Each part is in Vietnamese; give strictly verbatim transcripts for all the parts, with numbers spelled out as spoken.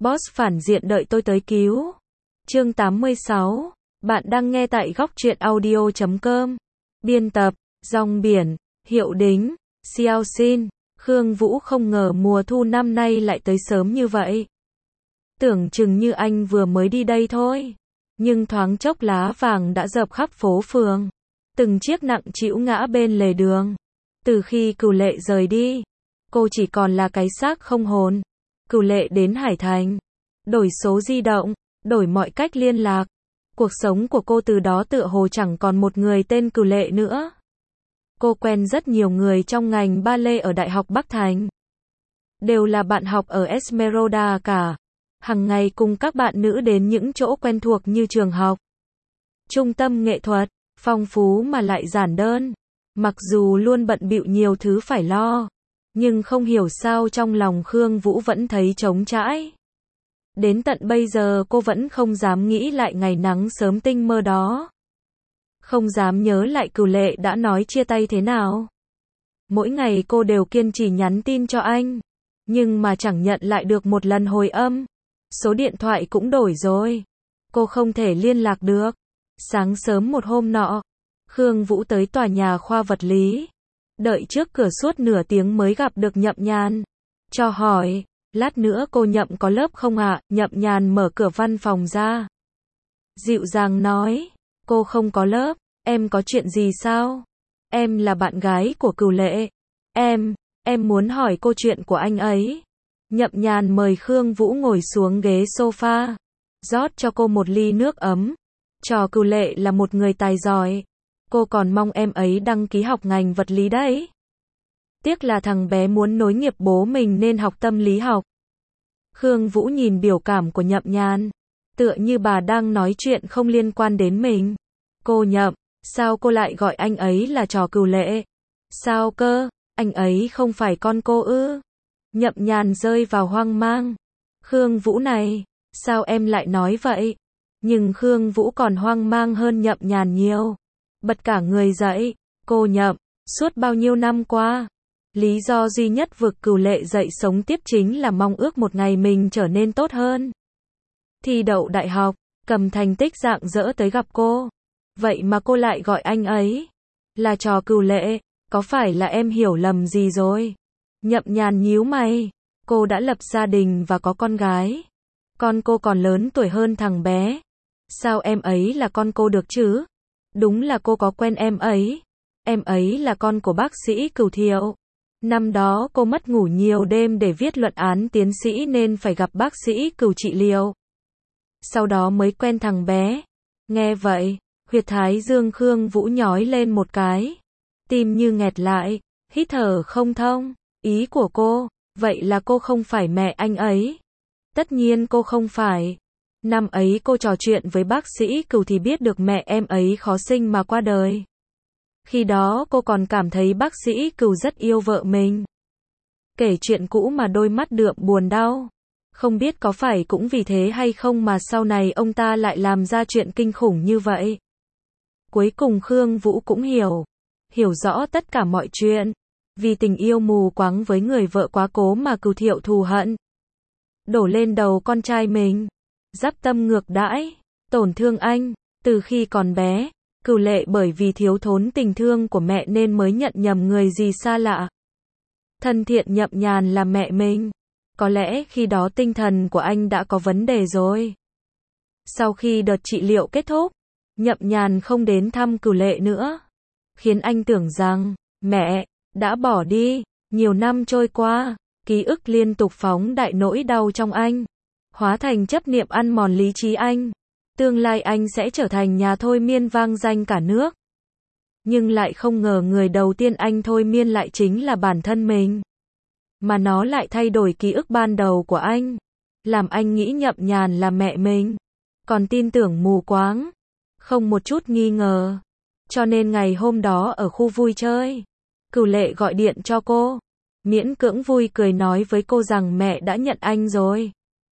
Boss phản diện đợi tôi tới cứu. Chương tám mươi sáu. Bạn đang nghe tại góc truyện audio chấm com. Biên tập, Rong Biển, Hiệu Đính, Xiao Xin. Khương Vũ không ngờ mùa thu năm nay lại tới sớm như vậy. Tưởng chừng như anh vừa mới đi đây thôi. Nhưng thoáng chốc lá vàng đã dập khắp phố phường. Từng chiếc nặng trĩu ngã bên lề đường. Từ khi Cửu Lệ rời đi, cô chỉ còn là cái xác không hồn. Cửu Lệ đến Hải Thành, đổi số di động, đổi mọi cách liên lạc. Cuộc sống của cô từ đó tựa hồ chẳng còn một người tên Cửu Lệ nữa. Cô quen rất nhiều người trong ngành ballet ở Đại học Bắc Thành. Đều là bạn học ở Esmeralda cả. Hằng ngày cùng các bạn nữ đến những chỗ quen thuộc như trường học, trung tâm nghệ thuật, phong phú mà lại giản đơn. Mặc dù luôn bận bịu nhiều thứ phải lo, nhưng không hiểu sao trong lòng Khương Vũ vẫn thấy trống trải. Đến tận bây giờ cô vẫn không dám nghĩ lại ngày nắng sớm tinh mơ đó. Không dám nhớ lại Cửu Lệ đã nói chia tay thế nào. Mỗi ngày cô đều kiên trì nhắn tin cho anh, nhưng mà chẳng nhận lại được một lần hồi âm. Số điện thoại cũng đổi rồi, cô không thể liên lạc được. Sáng sớm một hôm nọ, Khương Vũ tới tòa nhà khoa vật lý. Đợi trước cửa suốt nửa tiếng mới gặp được Nhậm Nhàn. Cho hỏi, lát nữa cô Nhậm có lớp không ạ? À? Nhậm Nhàn mở cửa văn phòng ra, dịu dàng nói, cô không có lớp. Em có chuyện gì sao? Em là bạn gái của Cửu Lệ. Em, em muốn hỏi cô chuyện của anh ấy. Nhậm Nhàn mời Khương Vũ ngồi xuống ghế sofa, rót cho cô một ly nước ấm. Trò Cửu Lệ là một người tài giỏi. Cô còn mong em ấy đăng ký học ngành vật lý đấy. Tiếc là thằng bé muốn nối nghiệp bố mình nên học tâm lý học. Khương Vũ nhìn biểu cảm của Nhậm Nhàn, tựa như bà đang nói chuyện không liên quan đến mình. Cô Nhậm, sao cô lại gọi anh ấy là trò Cửu Lệ? Sao cơ, anh ấy không phải con cô ư? Nhậm Nhàn rơi vào hoang mang. Khương Vũ này, sao em lại nói vậy? Nhưng Khương Vũ còn hoang mang hơn Nhậm Nhàn nhiều. Bật cả người dậy, cô Nhậm, suốt bao nhiêu năm qua, lý do duy nhất vực Cửu Lệ dậy sống tiếp chính là mong ước một ngày mình trở nên tốt hơn. Thi đậu đại học, cầm thành tích rạng rỡ tới gặp cô. Vậy mà cô lại gọi anh ấy là trò Cửu Lệ, có phải là em hiểu lầm gì rồi? Nhậm Nhàn nhíu mày, cô đã lập gia đình và có con gái. Con cô còn lớn tuổi hơn thằng bé. Sao em ấy là con cô được chứ? Đúng là cô có quen em ấy. Em ấy là con của bác sĩ Cửu Thiệu. Năm đó cô mất ngủ nhiều đêm để viết luận án tiến sĩ nên phải gặp bác sĩ Cửu trị liệu. Sau đó mới quen thằng bé. Nghe vậy, huyệt thái dương Khương Vũ nhói lên một cái. Tim như nghẹt lại, hít thở không thông. Ý của cô, vậy là cô không phải mẹ anh ấy. Tất nhiên cô không phải. Năm ấy cô trò chuyện với bác sĩ Cửu thì biết được mẹ em ấy khó sinh mà qua đời. Khi đó cô còn cảm thấy bác sĩ Cửu rất yêu vợ mình. Kể chuyện cũ mà đôi mắt đượm buồn đau. Không biết có phải cũng vì thế hay không mà sau này ông ta lại làm ra chuyện kinh khủng như vậy. Cuối cùng Khương Vũ cũng hiểu. Hiểu rõ tất cả mọi chuyện. Vì tình yêu mù quáng với người vợ quá cố mà Cửu Thiệu thù hận. Đổ lên đầu con trai mình. Dắp tâm ngược đãi, tổn thương anh. Từ khi còn bé, Cửu Lệ bởi vì thiếu thốn tình thương của mẹ nên mới nhận nhầm người gì xa lạ. Thân thiện Nhậm Nhàn là mẹ mình. Có lẽ khi đó tinh thần của anh đã có vấn đề rồi. Sau khi đợt trị liệu kết thúc, Nhậm Nhàn không đến thăm Cửu Lệ nữa. Khiến anh tưởng rằng, mẹ đã bỏ đi. Nhiều năm trôi qua, ký ức liên tục phóng đại nỗi đau trong anh. Hóa thành chấp niệm ăn mòn lý trí anh. Tương lai anh sẽ trở thành nhà thôi miên vang danh cả nước. Nhưng lại không ngờ người đầu tiên anh thôi miên lại chính là bản thân mình. Mà nó lại thay đổi ký ức ban đầu của anh. Làm anh nghĩ Nhậm Nhàn là mẹ mình. Còn tin tưởng mù quáng. Không một chút nghi ngờ. Cho nên ngày hôm đó ở khu vui chơi, Cửu Lệ gọi điện cho cô. Miễn cưỡng vui cười nói với cô rằng mẹ đã nhận anh rồi.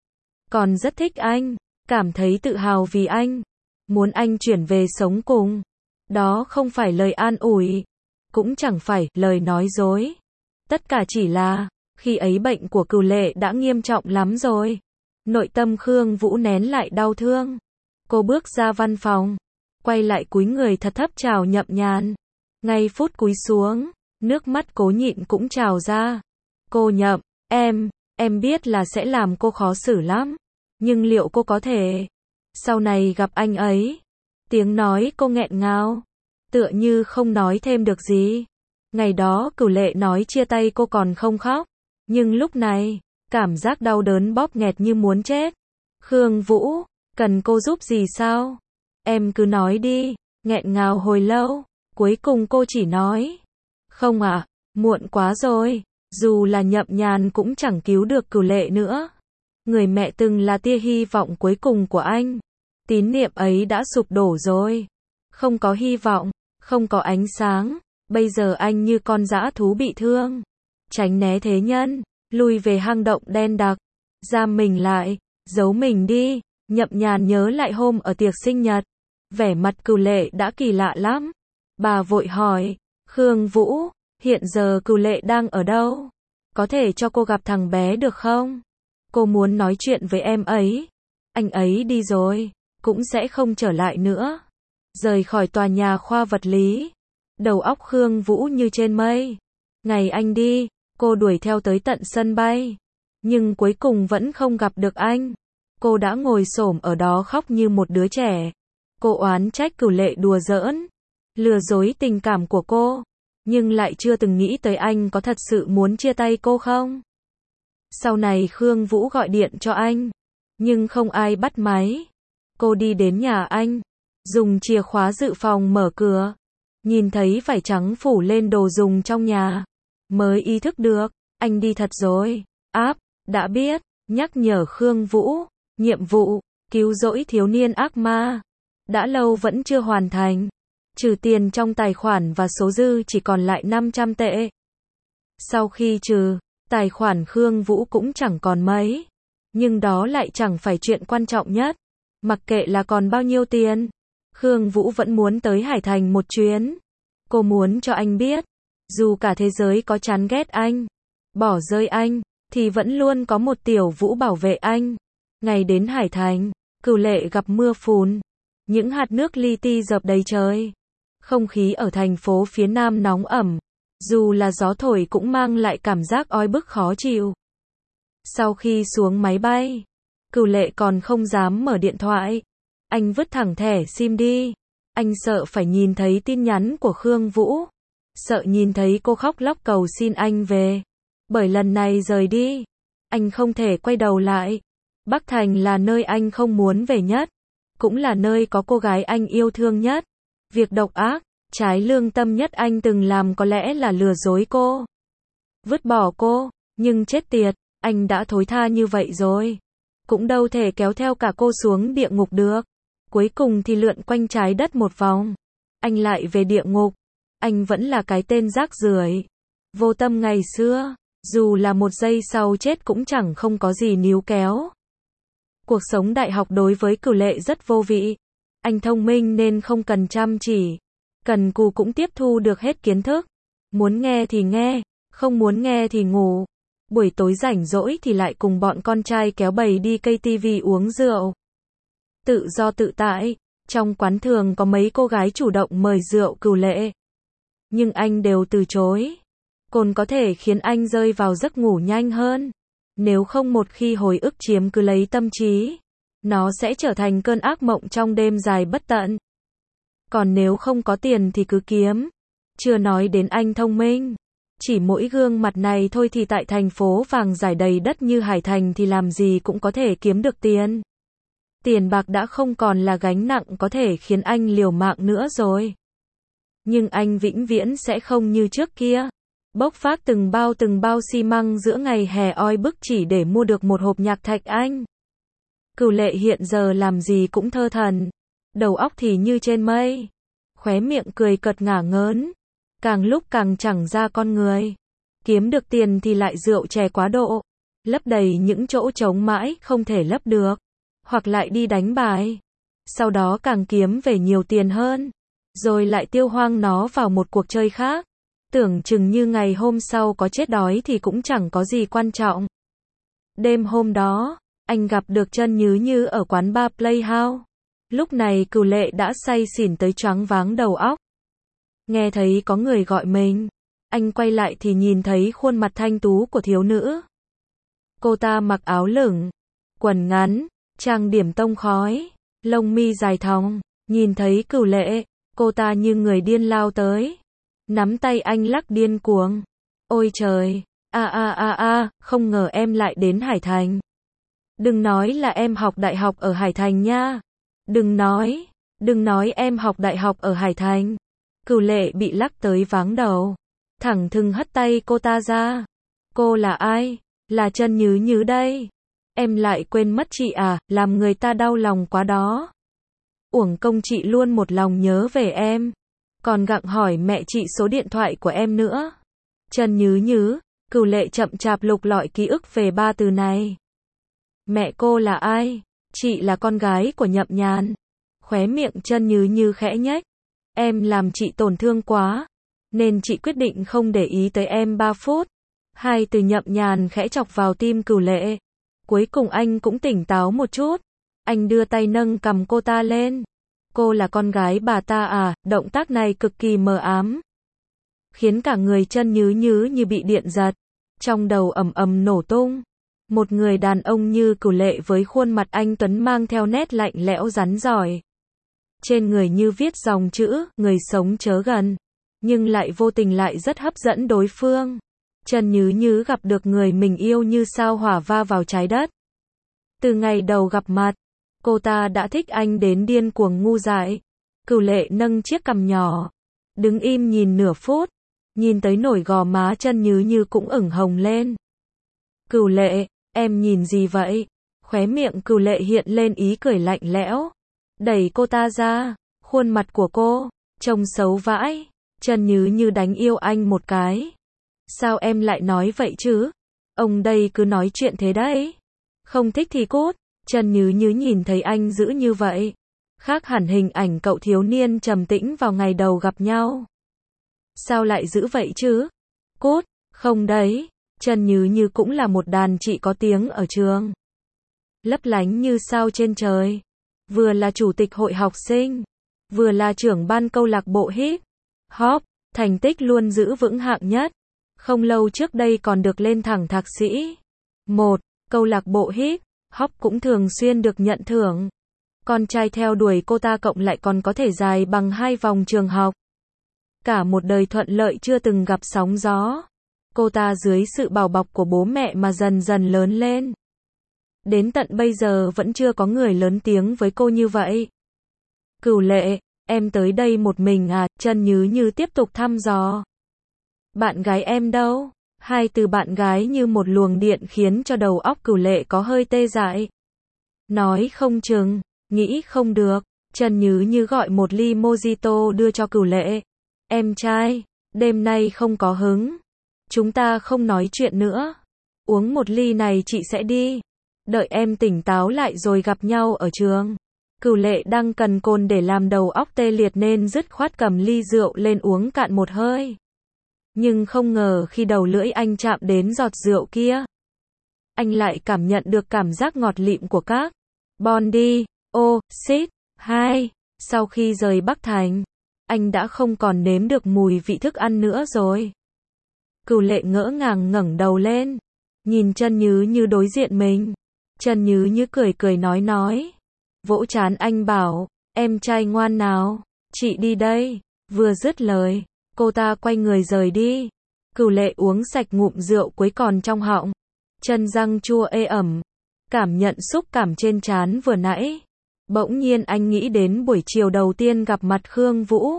Còn rất thích anh. Cảm thấy tự hào vì anh. Muốn anh chuyển về sống cùng. Đó không phải lời an ủi. Cũng chẳng phải lời nói dối. Tất cả chỉ là, khi ấy bệnh của Cửu Lệ đã nghiêm trọng lắm rồi. Nội tâm Khương Vũ nén lại đau thương. Cô bước ra văn phòng, quay lại cúi người thật thấp chào Nhậm Nhàn. Ngay phút cúi xuống, nước mắt cố nhịn cũng trào ra. Cô Nhậm, em, em biết là sẽ làm cô khó xử lắm. Nhưng liệu cô có thể sau này gặp anh ấy? Tiếng nói cô nghẹn ngào, tựa như không nói thêm được gì. Ngày đó Cửu Lệ nói chia tay cô còn không khóc. Nhưng lúc này, cảm giác đau đớn bóp nghẹt như muốn chết. Khương Vũ, cần cô giúp gì sao? Em cứ nói đi. Nghẹn ngào hồi lâu, cuối cùng cô chỉ nói. Không ạ, à, muộn quá rồi. Dù là Nhậm Nhàn cũng chẳng cứu được Cửu Lệ nữa. Người mẹ từng là tia hy vọng cuối cùng của anh. Tín niệm ấy đã sụp đổ rồi. Không có hy vọng, không có ánh sáng. Bây giờ anh như con dã thú bị thương. Tránh né thế nhân, lui về hang động đen đặc. Giam mình lại, giấu mình đi. Nhậm Nhàn nhớ lại hôm ở tiệc sinh nhật. Vẻ mặt Cửu Lệ đã kỳ lạ lắm. Bà vội hỏi, Khương Vũ, hiện giờ Cửu Lệ đang ở đâu? Có thể cho cô gặp thằng bé được không? Cô muốn nói chuyện với em ấy. Anh ấy đi rồi, cũng sẽ không trở lại nữa. Rời khỏi tòa nhà khoa vật lý. Đầu óc Khương Vũ như trên mây. Ngày anh đi, cô đuổi theo tới tận sân bay. Nhưng cuối cùng vẫn không gặp được anh. Cô đã ngồi xổm ở đó khóc như một đứa trẻ. Cô oán trách Cửu Lệ đùa giỡn, lừa dối tình cảm của cô. Nhưng lại chưa từng nghĩ tới anh có thật sự muốn chia tay cô không. Sau này Khương Vũ gọi điện cho anh, nhưng không ai bắt máy. Cô đi đến nhà anh, dùng chìa khóa dự phòng mở cửa. Nhìn thấy vải trắng phủ lên đồ dùng trong nhà, mới ý thức được, anh đi thật rồi. Áp, đã biết, nhắc nhở Khương Vũ, nhiệm vụ, cứu rỗi thiếu niên ác ma. Đã lâu vẫn chưa hoàn thành. Trừ tiền trong tài khoản và số dư chỉ còn lại năm trăm tệ. Sau khi trừ, tài khoản Khương Vũ cũng chẳng còn mấy. Nhưng đó lại chẳng phải chuyện quan trọng nhất. Mặc kệ là còn bao nhiêu tiền, Khương Vũ vẫn muốn tới Hải Thành một chuyến. Cô muốn cho anh biết, dù cả thế giới có chán ghét anh, bỏ rơi anh, thì vẫn luôn có một Tiểu Vũ bảo vệ anh. Ngày đến Hải Thành, Cửu Lệ gặp mưa phùn. Những hạt nước li ti dập đầy trời. Không khí ở thành phố phía Nam nóng ẩm. Dù là gió thổi cũng mang lại cảm giác oi bức khó chịu. Sau khi xuống máy bay, Cửu Lệ còn không dám mở điện thoại. Anh vứt thẳng thẻ sim đi. Anh sợ phải nhìn thấy tin nhắn của Khương Vũ. Sợ nhìn thấy cô khóc lóc cầu xin anh về. Bởi lần này rời đi, anh không thể quay đầu lại. Bắc Thành là nơi anh không muốn về nhất. Cũng là nơi có cô gái anh yêu thương nhất. Việc độc ác, trái lương tâm nhất anh từng làm có lẽ là lừa dối cô. Vứt bỏ cô, nhưng chết tiệt, anh đã thối tha như vậy rồi. Cũng đâu thể kéo theo cả cô xuống địa ngục được. Cuối cùng thì lượn quanh trái đất một vòng. Anh lại về địa ngục. Anh vẫn là cái tên rác rưởi, vô tâm ngày xưa. Dù là một giây sau chết cũng chẳng không có gì níu kéo. Cuộc sống đại học đối với Cửu Lệ rất vô vị. Anh thông minh nên không cần chăm chỉ. Cần cù cũng tiếp thu được hết kiến thức. Muốn nghe thì nghe, không muốn nghe thì ngủ. Buổi tối rảnh rỗi thì lại cùng bọn con trai kéo bầy đi cây tivi uống rượu. Tự do tự tại. Trong quán thường có mấy cô gái chủ động mời rượu Cửu Lệ. Nhưng anh đều từ chối. Cồn có thể khiến anh rơi vào giấc ngủ nhanh hơn. Nếu không một khi hồi ức chiếm cứ lấy tâm trí, nó sẽ trở thành cơn ác mộng trong đêm dài bất tận. Còn nếu không có tiền thì cứ kiếm. Chưa nói đến anh thông minh. Chỉ mỗi gương mặt này thôi thì tại thành phố vàng rải đầy đất như Hải Thành thì làm gì cũng có thể kiếm được tiền. Tiền bạc đã không còn là gánh nặng có thể khiến anh liều mạng nữa rồi. Nhưng anh vĩnh viễn sẽ không như trước kia. Bốc phát từng bao từng bao xi măng giữa ngày hè oi bức chỉ để mua được một hộp nhạc thạch anh. Cửu Lệ hiện giờ làm gì cũng thơ thần. Đầu óc thì như trên mây. Khóe miệng cười cợt ngả ngớn. Càng lúc càng chẳng ra con người. Kiếm được tiền thì lại rượu chè quá độ. Lấp đầy những chỗ trống mãi không thể lấp được. Hoặc lại đi đánh bài. Sau đó càng kiếm về nhiều tiền hơn. Rồi lại tiêu hoang nó vào một cuộc chơi khác. Tưởng chừng như ngày hôm sau có chết đói thì cũng chẳng có gì quan trọng. Đêm hôm đó, anh gặp được Chân Nhứ Như ở quán bar Playhouse. Lúc này Cửu Lệ đã say xỉn tới choáng váng đầu óc. Nghe thấy có người gọi mình, anh quay lại thì nhìn thấy khuôn mặt thanh tú của thiếu nữ. Cô ta mặc áo lửng, quần ngắn, trang điểm tông khói, lông mi dài thòng, nhìn thấy Cửu Lệ, cô ta như người điên lao tới, nắm tay anh lắc điên cuồng. Ôi trời, a a a a, không ngờ em lại đến Hải Thành. Đừng nói là em học đại học ở Hải Thành nha. Đừng nói, đừng nói em học đại học ở Hải Thành. Cửu Lệ bị lắc tới váng đầu, thẳng thừng hất tay cô ta ra. Cô là ai? Là Chân Nhứ Như đây. Em lại quên mất chị à, làm người ta đau lòng quá đó. Uổng công chị luôn một lòng nhớ về em, còn gặng hỏi mẹ chị số điện thoại của em nữa. Chân Nhứ Như, Cửu Lệ chậm chạp lục lọi ký ức về ba từ này. Mẹ cô là ai? Chị là con gái của Nhậm Nhàn. Khóe miệng Chân Nhứ Như khẽ nhếch. Em làm chị tổn thương quá, nên chị quyết định không để ý tới em ba phút. Hai từ Nhậm Nhàn khẽ chọc vào tim Cửu Lệ. Cuối cùng anh cũng tỉnh táo một chút. Anh đưa tay nâng cằm cô ta lên. Cô là con gái bà ta à? Động tác này cực kỳ mờ ám, khiến cả người Chân Nhứ Như như bị điện giật. Trong đầu ầm ầm nổ tung. Một người đàn ông như Cửu Lệ với khuôn mặt anh tuấn mang theo nét lạnh lẽo rắn rỏi. Trên người như viết dòng chữ, người sống chớ gần. Nhưng lại vô tình lại rất hấp dẫn đối phương. Chân Nhứ Như gặp được người mình yêu như sao hỏa va vào trái đất. Từ ngày đầu gặp mặt, cô ta đã thích anh đến điên cuồng ngu dại. Cửu Lệ nâng chiếc cằm nhỏ, đứng im nhìn nửa phút, nhìn tới nổi gò má Chân Nhứ Như cũng ửng hồng lên. Cửu Lệ, em nhìn gì vậy? Khóe miệng Cửu Lệ hiện lên ý cười lạnh lẽo, đẩy cô ta ra. Khuôn mặt của cô trông xấu vãi. Chân Nhứ Như đánh yêu anh một cái. Sao em lại nói vậy chứ? Ông đây cứ nói chuyện thế đấy. Không thích thì cút. Chân Nhứ Như nhìn thấy anh dữ như vậy, khác hẳn hình ảnh cậu thiếu niên trầm tĩnh vào ngày đầu gặp nhau. Sao lại dữ vậy chứ? Cút. Không đấy. Chân Nhứ Như cũng là một đàn chị có tiếng ở trường, lấp lánh như sao trên trời. Vừa là chủ tịch hội học sinh, vừa là trưởng ban câu lạc bộ hip hop, thành tích luôn giữ vững hạng nhất. Không lâu trước đây còn được lên thẳng thạc sĩ. Một, câu lạc bộ hip hop cũng thường xuyên được nhận thưởng. Con trai theo đuổi cô ta cộng lại còn có thể dài bằng hai vòng trường học. Cả một đời thuận lợi chưa từng gặp sóng gió. Cô ta dưới sự bảo bọc của bố mẹ mà dần dần lớn lên. Đến tận bây giờ vẫn chưa có người lớn tiếng với cô như vậy. Cửu Lệ, em tới đây một mình à? Chân Nhứ Như tiếp tục thăm dò. Bạn gái em đâu? Hai từ bạn gái như một luồng điện khiến cho đầu óc Cửu Lệ có hơi tê dại. Nói không chừng, nghĩ không được. Chân Nhứ Như gọi một ly mojito đưa cho Cửu Lệ. Em trai, đêm nay không có hứng. Chúng ta không nói chuyện nữa. Uống một ly này chị sẽ đi. Đợi em tỉnh táo lại rồi gặp nhau ở trường. Cửu Lệ đang cần cồn để làm đầu óc tê liệt nên dứt khoát cầm ly rượu lên uống cạn một hơi. Nhưng không ngờ khi đầu lưỡi anh chạm đến giọt rượu kia, anh lại cảm nhận được cảm giác ngọt lịm của các Bondi, ô, xít, hai. Sau khi rời Bắc Thành, anh đã không còn nếm được mùi vị thức ăn nữa rồi. Cửu Lệ ngỡ ngàng ngẩng đầu lên, nhìn Chân Nhứ Như đối diện mình. Chân Nhứ Như cười cười nói nói, vỗ trán anh bảo, em trai ngoan nào, chị đi đây. Vừa dứt lời, cô ta quay người rời đi. Cửu Lệ uống sạch ngụm rượu cuối còn trong họng, chân răng chua ê ẩm, cảm nhận xúc cảm trên trán vừa nãy. Bỗng nhiên anh nghĩ đến buổi chiều đầu tiên gặp mặt Khương Vũ.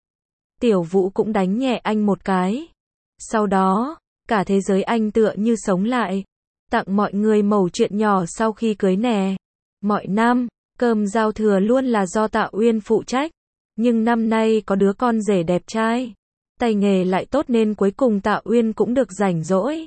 Tiểu Vũ cũng đánh nhẹ anh một cái. Sau đó, cả thế giới anh tựa như sống lại. Tặng mọi người mẩu chuyện nhỏ sau khi cưới nè. Mọi năm, cơm giao thừa luôn là do Tạ Uyên phụ trách. Nhưng năm nay có đứa con rể đẹp trai, tay nghề lại tốt nên cuối cùng Tạ Uyên cũng được rảnh rỗi.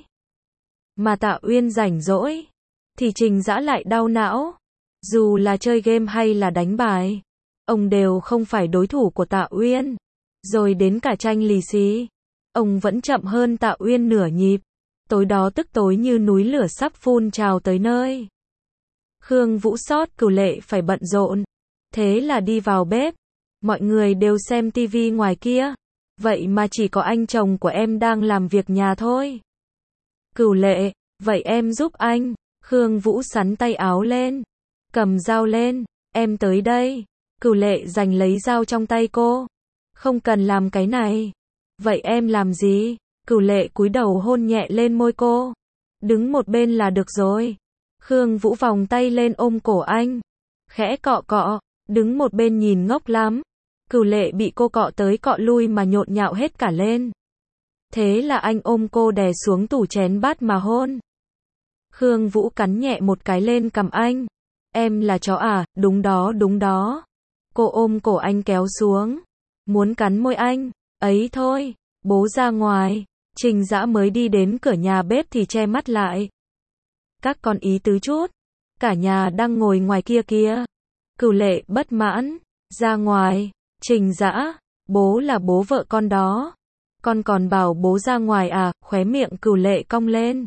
Mà Tạ Uyên rảnh rỗi, thì Trình Dã lại đau não. Dù là chơi game hay là đánh bài, ông đều không phải đối thủ của Tạ Uyên. Rồi đến cả tranh lì xì, ông vẫn chậm hơn Tạ Uyên nửa nhịp. Tối đó tức tối như núi lửa sắp phun trào tới nơi. Khương Vũ sót Cửu Lệ phải bận rộn. Thế là đi vào bếp. Mọi người đều xem tivi ngoài kia. Vậy mà chỉ có anh chồng của em đang làm việc nhà thôi. Cửu Lệ, vậy em giúp anh. Khương Vũ xắn tay áo lên. Cầm dao lên. Em tới đây. Cửu Lệ giành lấy dao trong tay cô. Không cần làm cái này. Vậy em làm gì? Cửu Lệ cúi đầu hôn nhẹ lên môi cô. Đứng một bên là được rồi. Khương Vũ vòng tay lên ôm cổ anh. Khẽ cọ cọ. Đứng một bên nhìn ngốc lắm. Cửu Lệ bị cô cọ tới cọ lui mà nhộn nhạo hết cả lên. Thế là anh ôm cô đè xuống tủ chén bát mà hôn. Khương Vũ cắn nhẹ một cái lên cằm anh. Em là chó à? Đúng đó, đúng đó. Cô ôm cổ anh kéo xuống. Muốn cắn môi anh. Ấy thôi, bố ra ngoài. Trình Dã mới đi đến cửa nhà bếp thì che mắt lại. Các con ý tứ chút. Cả nhà đang ngồi ngoài kia kìa. Cửu Lệ bất mãn. Ra ngoài. Trình Dã, bố là bố vợ con đó. Con còn bảo bố ra ngoài à? Khóe miệng Cửu Lệ cong lên.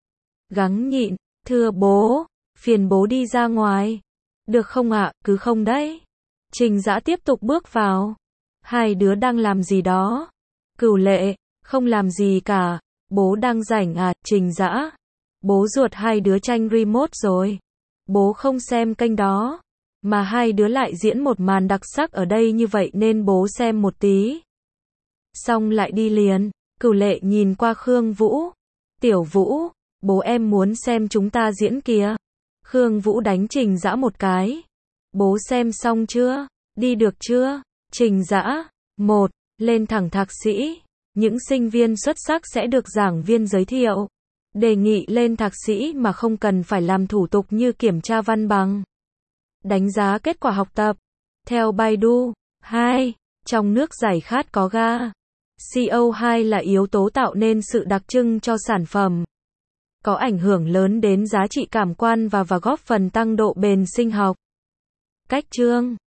Gắng nhịn. Thưa bố, phiền bố đi ra ngoài. Được không ạ? Cứ không đấy. Trình Dã tiếp tục bước vào. Hai đứa đang làm gì đó? Cửu Lệ, không làm gì cả. Bố đang rảnh à? Trình Dã, bố ruột hai đứa tranh remote rồi. Bố không xem kênh đó. Mà hai đứa lại diễn một màn đặc sắc ở đây như vậy nên bố xem một tí. Xong lại đi liền. Cửu Lệ nhìn qua Khương Vũ. Tiểu Vũ, bố em muốn xem chúng ta diễn kìa. Khương Vũ đánh Trình Dã một cái. Bố xem xong chưa? Đi được chưa? Trình Dã, một, lên thẳng thạc sĩ. Những sinh viên xuất sắc sẽ được giảng viên giới thiệu. Đề nghị lên thạc sĩ mà không cần phải làm thủ tục như kiểm tra văn bằng. Đánh giá kết quả học tập. Theo Baidu. hai. Trong nước giải khát có ga. xê o hai là yếu tố tạo nên sự đặc trưng cho sản phẩm. Có ảnh hưởng lớn đến giá trị cảm quan và và góp phần tăng độ bền sinh học. Cách chương